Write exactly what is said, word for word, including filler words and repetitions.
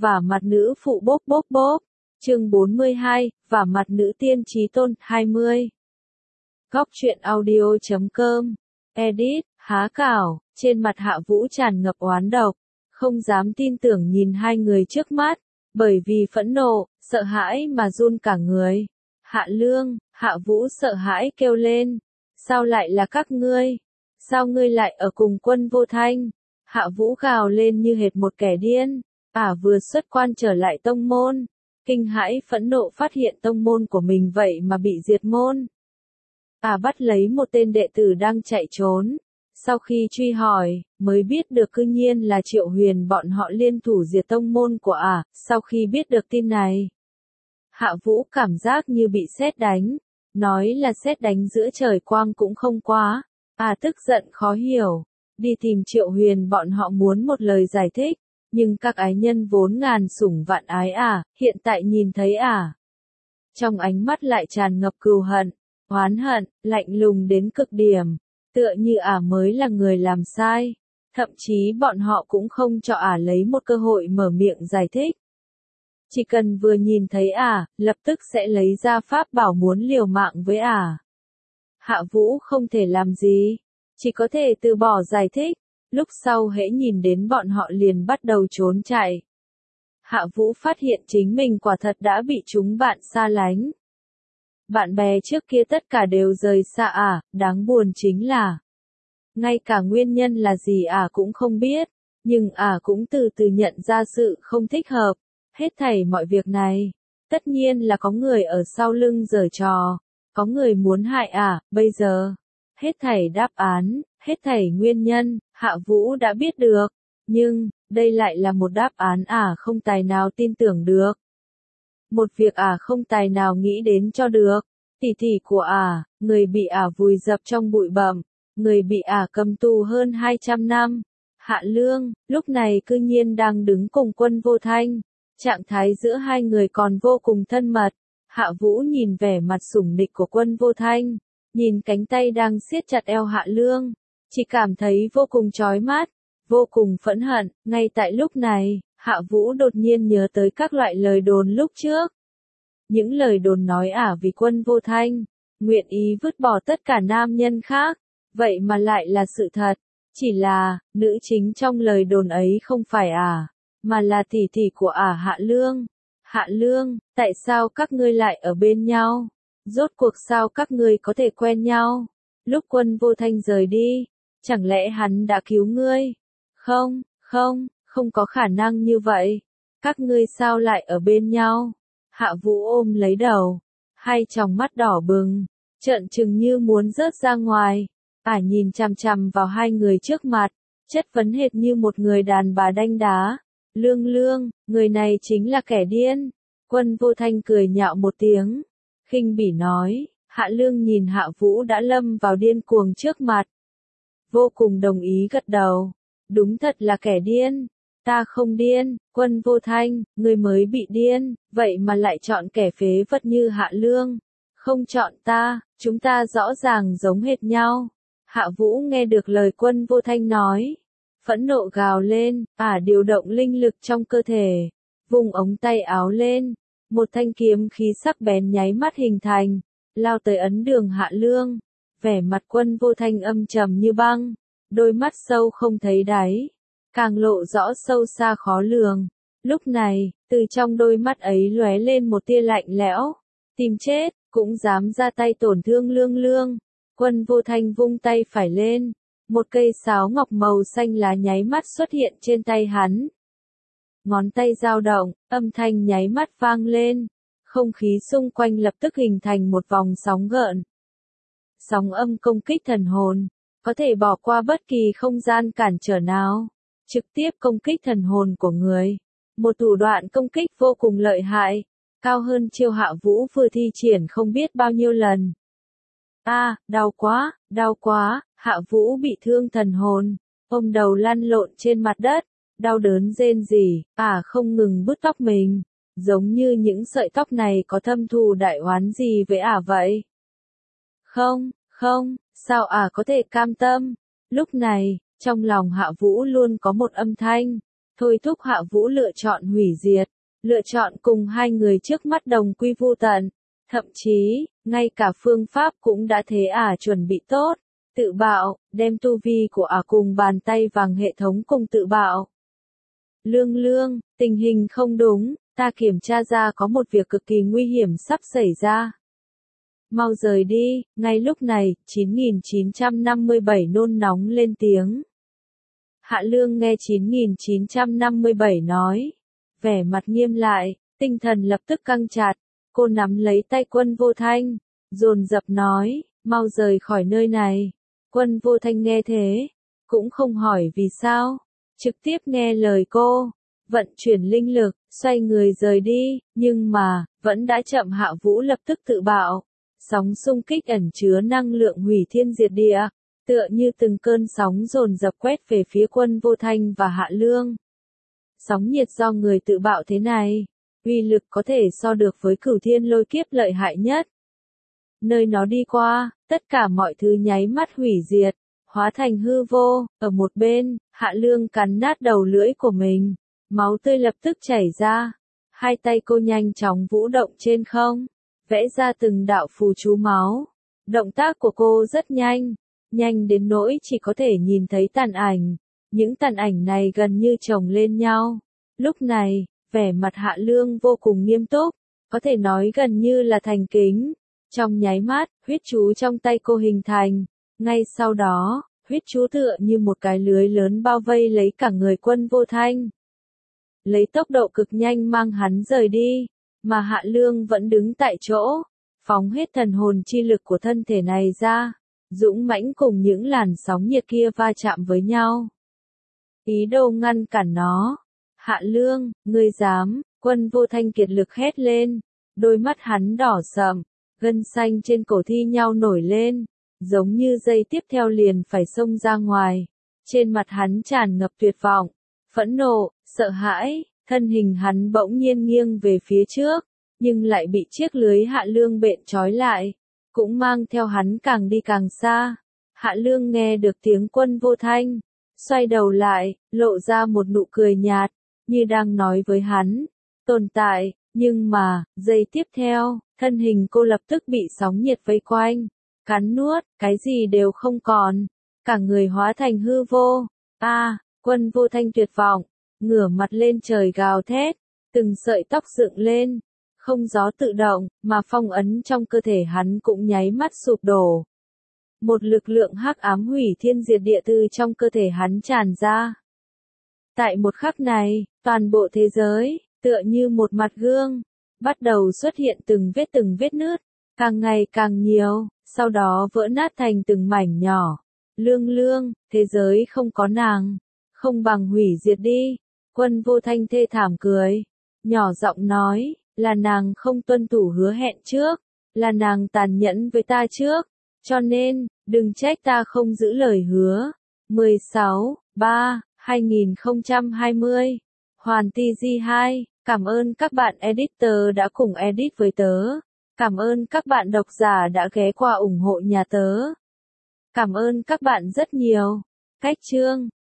và mặt nữ phụ bốp bốp bốp. Chương bốn mươi hai, và mặt nữ tiên trí tôn, hai mươi. Góc truyện audio chấm com. Edit, há cảo, trên mặt Hạ Vũ tràn ngập oán độc, không dám tin tưởng nhìn hai người trước mắt, bởi vì phẫn nộ, sợ hãi mà run cả người. Hạ Lương, Hạ Vũ sợ hãi kêu lên, sao lại là các ngươi? Sao ngươi lại ở cùng Quân Vô Thanh? Hạ Vũ gào lên như hệt một kẻ điên, ả vừa xuất quan trở lại tông môn, kinh hãi phẫn nộ phát hiện tông môn của mình vậy mà bị diệt môn. Ả bắt lấy một tên đệ tử đang chạy trốn, sau khi truy hỏi, mới biết được cư nhiên là Triệu Huyền bọn họ liên thủ diệt tông môn của ả. Sau khi biết được tin này, Hạ Vũ cảm giác như bị sét đánh, nói là sét đánh giữa trời quang cũng không quá. Ả tức giận khó hiểu, đi tìm Triệu Huyền bọn họ muốn một lời giải thích, nhưng các ái nhân vốn ngàn sủng vạn ái ả, hiện tại nhìn thấy ả, trong ánh mắt lại tràn ngập cừu hận, oán hận, lạnh lùng đến cực điểm, tựa như ả mới là người làm sai, thậm chí bọn họ cũng không cho ả lấy một cơ hội mở miệng giải thích. Chỉ cần vừa nhìn thấy ả, lập tức sẽ lấy ra pháp bảo muốn liều mạng với ả. Hạ Vũ không thể làm gì, chỉ có thể từ bỏ giải thích, lúc sau hễ nhìn đến bọn họ liền bắt đầu trốn chạy. Hạ Vũ phát hiện chính mình quả thật đã bị chúng bạn xa lánh. Bạn bè trước kia tất cả đều rời xa ả, đáng buồn chính là ngay cả nguyên nhân là gì ả cũng không biết, nhưng ả cũng từ từ nhận ra sự không thích hợp. Hết thảy mọi việc này, tất nhiên là có người ở sau lưng giở trò, có người muốn hại ả, bây giờ, hết thảy đáp án, hết thảy nguyên nhân, Hạ Vũ đã biết được, nhưng, đây lại là một đáp án ả không tài nào tin tưởng được. Một việc ả không tài nào nghĩ đến cho được, tỷ tỷ của ả, người bị ả vùi dập trong bụi bặm, người bị ả cầm tù hơn hai trăm năm, Hạ Lương, lúc này cư nhiên đang đứng cùng Quân Vô Thanh. Trạng thái giữa hai người còn vô cùng thân mật. Hạ Vũ nhìn vẻ mặt sủng nịch của Quân Vô Thanh, nhìn cánh tay đang siết chặt eo Hạ Lương, chỉ cảm thấy vô cùng chói mắt, vô cùng phẫn hận. Ngay tại lúc này, Hạ Vũ đột nhiên nhớ tới các loại lời đồn lúc trước. Những lời đồn nói ả vì Quân Vô Thanh, nguyện ý vứt bỏ tất cả nam nhân khác, vậy mà lại là sự thật. Chỉ là, nữ chính trong lời đồn ấy không phải ả, mà là tỷ tỷ của ả Hạ Lương. Hạ Lương, tại sao các ngươi lại ở bên nhau? Rốt cuộc sao các ngươi có thể quen nhau? Lúc Quân Vô Thanh rời đi, chẳng lẽ hắn đã cứu ngươi? Không, không, không có khả năng như vậy. Các ngươi sao lại ở bên nhau? Hạ Vũ ôm lấy đầu, hai tròng mắt đỏ bừng, trợn trừng như muốn rớt ra ngoài. Ả nhìn chằm chằm vào hai người trước mặt, chất vấn hệt như một người đàn bà đanh đá. Lương Lương, người này chính là kẻ điên. Quân Vô Thanh cười nhạo một tiếng, khinh bỉ nói. Hạ Lương nhìn Hạ Vũ đã lâm vào điên cuồng trước mặt, vô cùng đồng ý gật đầu. Đúng thật là kẻ điên. Ta không điên, Quân Vô Thanh, người mới bị điên, vậy mà lại chọn kẻ phế vật như Hạ Lương. Không chọn ta, chúng ta rõ ràng giống hệt nhau. Hạ Vũ nghe được lời Quân Vô Thanh nói, phẫn nộ gào lên, ả điều động linh lực trong cơ thể, vùng ống tay áo lên, một thanh kiếm khí sắc bén nháy mắt hình thành, lao tới ấn đường Hạ Lương. Vẻ mặt Quân Vô Thanh âm trầm như băng, đôi mắt sâu không thấy đáy, càng lộ rõ sâu xa khó lường. Lúc này, từ trong đôi mắt ấy lóe lên một tia lạnh lẽo, tìm chết, cũng dám ra tay tổn thương Lương Lương. Quân Vô Thanh vung tay phải lên, một cây sáo ngọc màu xanh lá nháy mắt xuất hiện trên tay hắn. Ngón tay dao động, âm thanh nháy mắt vang lên, không khí xung quanh lập tức hình thành một vòng sóng gợn. Sóng âm công kích thần hồn, có thể bỏ qua bất kỳ không gian cản trở nào, trực tiếp công kích thần hồn của người. Một thủ đoạn công kích vô cùng lợi hại, cao hơn chiêu Hạ Vũ vừa thi triển không biết bao nhiêu lần. A, à, đau quá, đau quá, Hạ Vũ bị thương thần hồn, ôm đầu lăn lộn trên mặt đất, đau đớn rên rỉ, ả không ngừng bứt tóc mình, giống như những sợi tóc này có thâm thù đại oán gì với ả vậy. Không, không, sao ả có thể cam tâm? Lúc này, trong lòng Hạ Vũ luôn có một âm thanh, thôi thúc Hạ Vũ lựa chọn hủy diệt, lựa chọn cùng hai người trước mắt đồng quy vu tận. Thậm chí, ngay cả phương pháp cũng đã thế ả chuẩn bị tốt, tự bạo, đem tu vi của ả cùng bàn tay vàng hệ thống cùng tự bạo. Lương Lương, tình hình không đúng, ta kiểm tra ra có một việc cực kỳ nguy hiểm sắp xảy ra. Mau rời đi, ngay lúc này, chín nghìn chín trăm năm mươi bảy nôn nóng lên tiếng. Hạ Lương nghe chín nghìn chín trăm năm mươi bảy nói, vẻ mặt nghiêm lại, tinh thần lập tức căng chặt, cô nắm lấy tay Quân Vô Thanh, dồn dập nói, mau rời khỏi nơi này. Quân Vô Thanh nghe thế, cũng không hỏi vì sao, trực tiếp nghe lời cô, vận chuyển linh lực, xoay người rời đi, nhưng mà, vẫn đã chậm. Hạ Vũ lập tức tự bạo, sóng xung kích ẩn chứa năng lượng hủy thiên diệt địa, tựa như từng cơn sóng dồn dập quét về phía Quân Vô Thanh và Hạ Lương. Sóng nhiệt do người tự bạo thế này, uy lực có thể so được với Cửu Thiên Lôi Kiếp lợi hại nhất. Nơi nó đi qua, tất cả mọi thứ nháy mắt hủy diệt, hóa thành hư vô. Ở một bên, Hạ Lương cắn nát đầu lưỡi của mình, máu tươi lập tức chảy ra. Hai tay cô nhanh chóng vũ động trên không, vẽ ra từng đạo phù chú máu. Động tác của cô rất nhanh, nhanh đến nỗi chỉ có thể nhìn thấy tàn ảnh. Những tàn ảnh này gần như chồng lên nhau. Lúc này, vẻ mặt Hạ Lương vô cùng nghiêm túc, có thể nói gần như là thành kính. Trong nháy mắt, huyết chú trong tay cô hình thành. Ngay sau đó, huyết chú tựa như một cái lưới lớn bao vây lấy cả người Quân Vô Thanh. Lấy tốc độ cực nhanh mang hắn rời đi, mà Hạ Lương vẫn đứng tại chỗ, phóng hết thần hồn chi lực của thân thể này ra, dũng mãnh cùng những làn sóng nhiệt kia va chạm với nhau. Ý đồ ngăn cản nó. Hạ Lương, ngươi dám? Quân Vô Thanh kiệt lực hét lên, đôi mắt hắn đỏ sậm, gân xanh trên cổ thi nhau nổi lên, giống như dây tiếp theo liền phải xông ra ngoài. Trên mặt hắn tràn ngập tuyệt vọng, phẫn nộ, sợ hãi, thân hình hắn bỗng nhiên nghiêng về phía trước, nhưng lại bị chiếc lưới Hạ Lương bện trói lại, cũng mang theo hắn càng đi càng xa. Hạ Lương nghe được tiếng Quân Vô Thanh, xoay đầu lại, lộ ra một nụ cười nhạt, như đang nói với hắn, tồn tại, nhưng mà, giây tiếp theo, thân hình cô lập tức bị sóng nhiệt vây quanh, cắn nuốt, cái gì đều không còn, cả người hóa thành hư vô. A, à, Quân Vô Thanh tuyệt vọng, ngửa mặt lên trời gào thét, từng sợi tóc dựng lên, không gió tự động, mà phong ấn trong cơ thể hắn cũng nháy mắt sụp đổ. Một lực lượng hắc ám hủy thiên diệt địa từ trong cơ thể hắn tràn ra. Tại một khắc này, toàn bộ thế giới, tựa như một mặt gương, bắt đầu xuất hiện từng vết từng vết nứt, càng ngày càng nhiều, sau đó vỡ nát thành từng mảnh nhỏ. Lương Lương, thế giới không có nàng, không bằng hủy diệt đi. Quân Vô Thanh thê thảm cười, nhỏ giọng nói, là nàng không tuân thủ hứa hẹn trước, là nàng tàn nhẫn với ta trước, cho nên, đừng trách ta không giữ lời hứa. mười sáu, ba, hai nghìn không trăm hai mươi, Hoàn ti gi hai, cảm ơn các bạn editor đã cùng edit với tớ. Cảm ơn các bạn độc giả đã ghé qua ủng hộ nhà tớ. Cảm ơn các bạn rất nhiều. Cách chương